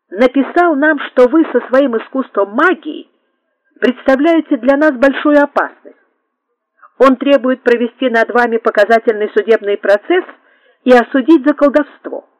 написал нам, что вы со своим искусством магии представляете для нас большую опасность. Он требует провести над вами показательный судебный процесс и осудить за колдовство.